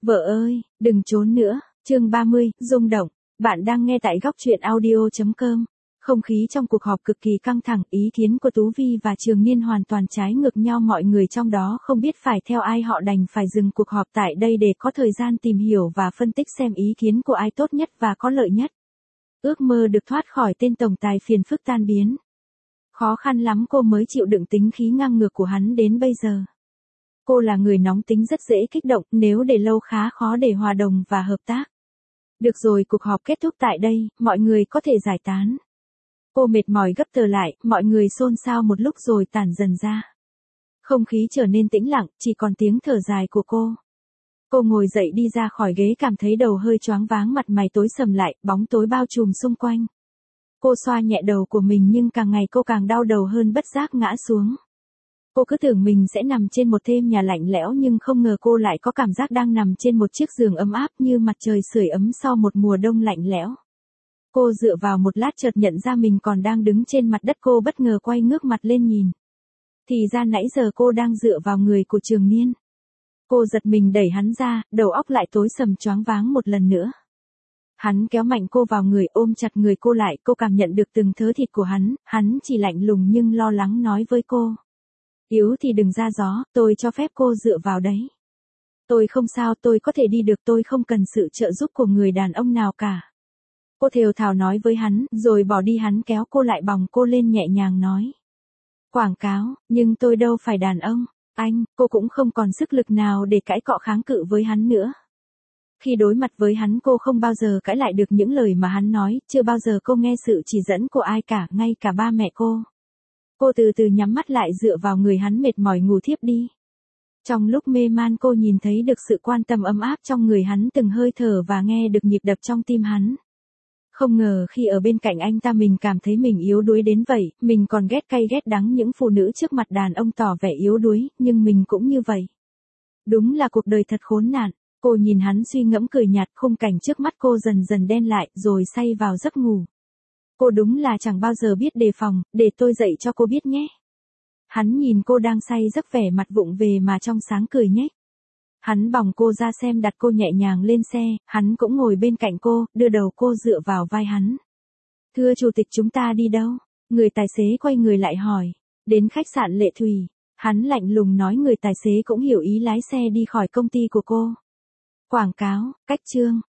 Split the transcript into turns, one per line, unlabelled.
Vợ ơi, đừng trốn nữa. Chương 30, rung động. Bạn đang nghe tại góc truyện audio.com. Không khí trong cuộc họp cực kỳ căng thẳng, ý kiến của Tú Vi và Trường Niên hoàn toàn trái ngược nhau, mọi người trong đó không biết phải theo ai, họ đành phải dừng cuộc họp tại đây để có thời gian tìm hiểu và phân tích xem ý kiến của ai tốt nhất và có lợi nhất. Ước mơ được thoát khỏi tên tổng tài phiền phức tan biến. Khó khăn lắm cô mới chịu đựng tính khí ngang ngược của hắn đến bây giờ. Cô là người nóng tính rất dễ kích động, nếu để lâu khá khó để hòa đồng và hợp tác. Được rồi, cuộc họp kết thúc tại đây, mọi người có thể giải tán. Cô mệt mỏi gấp tờ lại, mọi người xôn xao một lúc rồi tản dần ra. Không khí trở nên tĩnh lặng, chỉ còn tiếng thở dài của cô. Cô ngồi dậy đi ra khỏi ghế, cảm thấy đầu hơi choáng váng, mặt mày tối sầm lại, bóng tối bao trùm xung quanh. Cô xoa nhẹ đầu của mình nhưng càng ngày cô càng đau đầu hơn, bất giác ngã xuống. Cô cứ tưởng mình sẽ nằm trên một thềm nhà lạnh lẽo nhưng không ngờ cô lại có cảm giác đang nằm trên một chiếc giường ấm áp như mặt trời sưởi ấm sau một mùa đông lạnh lẽo. Cô dựa vào một lát chợt nhận ra mình còn đang đứng trên mặt đất, cô bất ngờ quay ngước mặt lên nhìn. Thì ra nãy giờ cô đang dựa vào người của Trường Niên. Cô giật mình đẩy hắn ra, đầu óc lại tối sầm choáng váng một lần nữa. Hắn kéo mạnh cô vào người, ôm chặt người cô lại, cô cảm nhận được từng thớ thịt của hắn chỉ lạnh lùng nhưng lo lắng nói với cô. Yếu thì đừng ra gió, tôi cho phép cô dựa vào đấy. Tôi không sao, tôi có thể đi được, tôi không cần sự trợ giúp của người đàn ông nào cả. Cô thều thào nói với hắn, rồi bỏ đi. Hắn kéo cô lại, bồng cô lên nhẹ nhàng nói. Quảng cáo, nhưng tôi đâu phải đàn ông, anh, cô cũng không còn sức lực nào để cãi cọ kháng cự với hắn nữa. Khi đối mặt với hắn cô không bao giờ cãi lại được những lời mà hắn nói, chưa bao giờ cô nghe sự chỉ dẫn của ai cả, ngay cả ba mẹ cô. Cô từ từ nhắm mắt lại dựa vào người hắn, mệt mỏi ngủ thiếp đi. Trong lúc mê man cô nhìn thấy được sự quan tâm ấm áp trong người hắn, từng hơi thở và nghe được nhịp đập trong tim hắn. Không ngờ khi ở bên cạnh anh ta mình cảm thấy mình yếu đuối đến vậy, mình còn ghét cay ghét đắng những phụ nữ trước mặt đàn ông tỏ vẻ yếu đuối, nhưng mình cũng như vậy. Đúng là cuộc đời thật khốn nạn. Cô nhìn hắn suy ngẫm cười nhạt, khung cảnh trước mắt cô dần dần đen lại, rồi say vào giấc ngủ. Cô đúng là chẳng bao giờ biết đề phòng, để tôi dậy cho cô biết nhé. Hắn nhìn cô đang say giấc, vẻ mặt vụng về mà trong sáng cười nhếch. Hắn bồng cô ra xem, đặt cô nhẹ nhàng lên xe, hắn cũng ngồi bên cạnh cô, đưa đầu cô dựa vào vai hắn. Thưa chủ tịch, chúng ta đi đâu? Người tài xế quay người lại hỏi. Đến khách sạn Lệ Thủy. Hắn lạnh lùng nói. Người tài xế cũng hiểu ý, lái xe đi khỏi công ty của cô. Quảng cáo, cách chương.